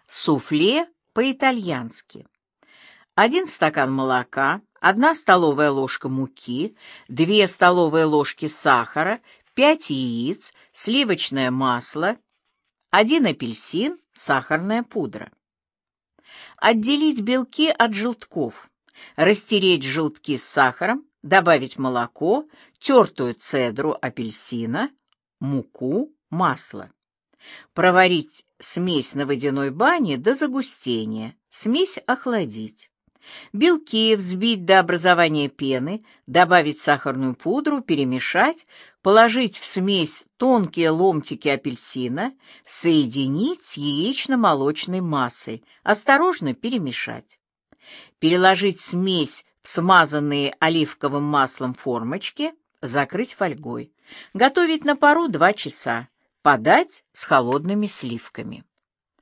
Суфле по-итальянски. 1 стакан молока, 1 столовая ложка муки, 2 столовые ложки сахара, 5 яиц, сливочное масло, 1 апельсин, сахарная пудра. Отделить белки от желтков, растереть желтки с сахаром, добавить молоко, тертую цедру апельсина, муку, масло. Проварить смесь на водяной бане до загустения, смесь охладить. Белки взбить до образования пены, добавить сахарную пудру, перемешать, положить в смесь тонкие ломтики апельсина, соединить с яично-молочной массой, осторожно перемешать. Переложить смесь в смазанные оливковым маслом формочки, закрыть фольгой. Готовить на пару 2 часа. Подать с холодными сливками.